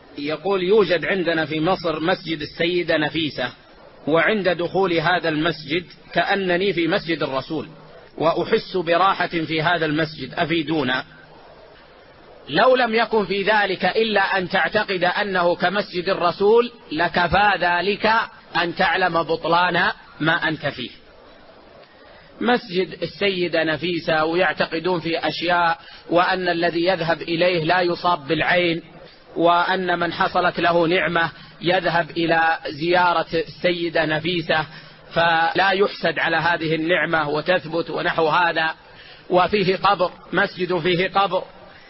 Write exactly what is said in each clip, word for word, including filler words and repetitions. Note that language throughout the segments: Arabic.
يقول يوجد عندنا في مصر مسجد السيدة نفيسة، وعند دخول هذا المسجد كأنني في مسجد الرسول، وأحس براحة في هذا المسجد، أفيدونا. لو لم يكن في ذلك إلا أن تعتقد أنه كمسجد الرسول لكفى ذلك أن تعلم بطلان ما أنت فيه. مسجد السيدة نفيسة ويعتقدون في أشياء، وأن الذي يذهب إليه لا يصاب بالعين، وأن من حصلت له نعمة يذهب إلى زيارة السيدة نفيسة فلا يحسد على هذه النعمة وتثبت ونحو هذا. وفيه قبر، مسجد فيه قبر.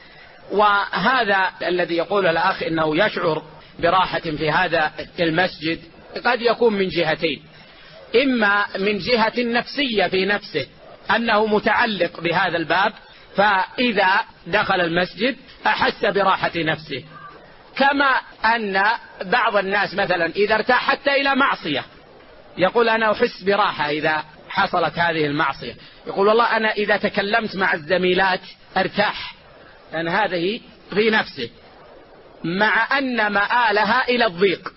وهذا الذي يقول الأخ إنه يشعر براحة في هذا المسجد قد يكون من جهتين: إما من جهة نفسية في نفسه أنه متعلق بهذا الباب، فإذا دخل المسجد أحس براحة نفسه، كما أن بعض الناس مثلا إذا ارتاح حتى إلى معصية يقول أنا أحس براحة إذا حصلت هذه المعصية، يقول والله أنا إذا تكلمت مع الزميلات أرتاح، لأن هذه في نفسه، مع أن مآلها إلى الضيق.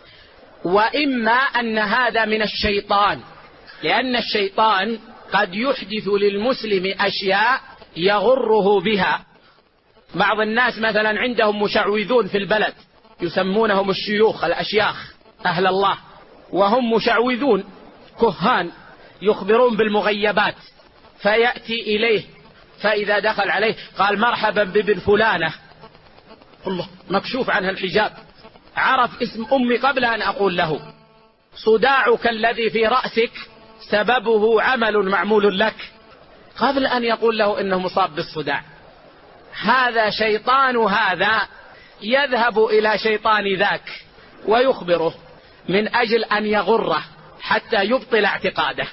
وإما أن هذا من الشيطان، لأن الشيطان قد يحدث للمسلم أشياء يغره بها. بعض الناس مثلا عندهم مشعوذون في البلد يسمونهم الشيوخ الأشياخ أهل الله، وهم مشعوذون كهان يخبرون بالمغيبات، فيأتي إليه فإذا دخل عليه قال مرحبا بابن فلانة، الله مكشوف عنها الحجاب، عرف اسم أمي قبل أن أقول له، صداعك الذي في رأسك سببه عمل معمول لك، قبل أن يقول له إنه مصاب بالصداع. هذا شيطان، هذا يذهب إلى شيطان ذاك ويخبره من أجل أن يغره حتى يبطل اعتقاده.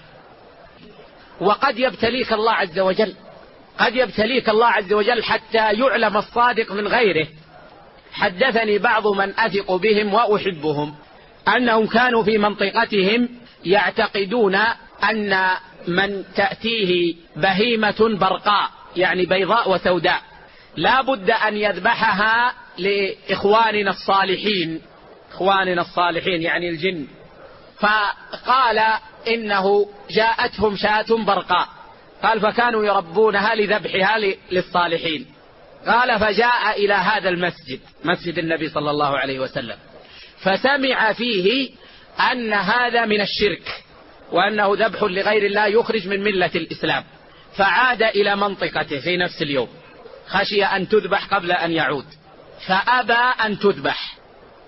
وقد يبتليك الله عز وجل، قد يبتليك الله عز وجل حتى يعلم الصادق من غيره. حدثني بعض من أثق بهم وأحبهم أنهم كانوا في منطقتهم يعتقدون أن من تأتيه بهيمة برقاء يعني بيضاء وسوداء لا بد أن يذبحها لإخواننا الصالحين، إخواننا الصالحين يعني الجن. فقال إنه جاءتهم شاة برقاء، قال فكانوا يربونها لذبحها للصالحين. قال فجاء إلى هذا المسجد، مسجد النبي صلى الله عليه وسلم، فسمع فيه أن هذا من الشرك، وأنه ذبح لغير الله يخرج من ملة الإسلام، فعاد إلى منطقته في نفس اليوم، خشي أن تذبح قبل أن يعود، فأبى أن تذبح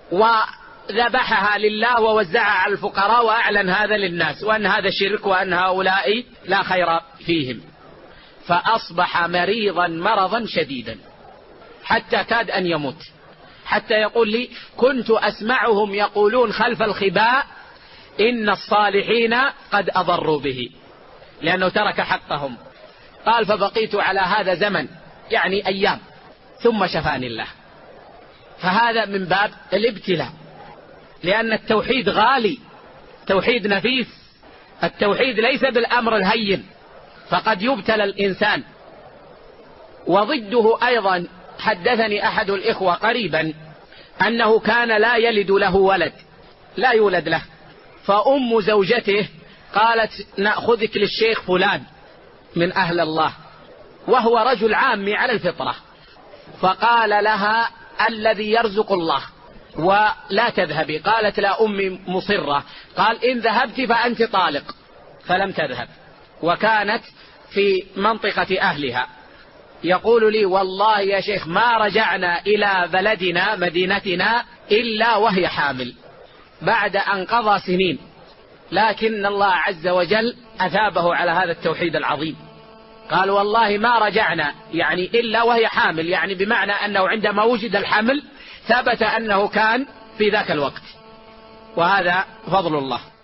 وذبحها لله ووزعها على الفقراء وأعلن هذا للناس وأن هذا شرك وأن هؤلاء لا خير فيهم. فأصبح مريضا مرضا شديدا حتى كاد أن يموت، حتى يقول لي كنت أسمعهم يقولون خلف الخباء إن الصالحين قد أضروا به، لأنه ترك حقهم. قال فبقيت على هذا زمن يعني أيام ثم شفاني الله. فهذا من باب الابتلاء، لأن التوحيد غالي، توحيد نفيس، التوحيد ليس بالأمر الهين، فقد يبتلى الإنسان. وضده أيضا حدثني أحد الإخوة قريبا أنه كان لا يلد له ولد، لا يولد له، فأم زوجته قالت نأخذك للشيخ فلان من أهل الله، وهو رجل عامي على الفطرة، فقال لها الذي يرزق الله ولا تذهبي. قالت لا أمي مصرة، قال إن ذهبت فأنت طالق، فلم تذهب، وكانت في منطقة أهلها. يقول لي والله يا شيخ ما رجعنا إلى بلدنا مدينتنا إلا وهي حامل بعد أن قضى سنين، لكن الله عز وجل أثابه على هذا التوحيد العظيم. قال والله ما رجعنا يعني إلا وهي حامل، يعني بمعنى أنه عندما وجد الحمل ثبت أنه كان في ذاك الوقت، وهذا فضل الله.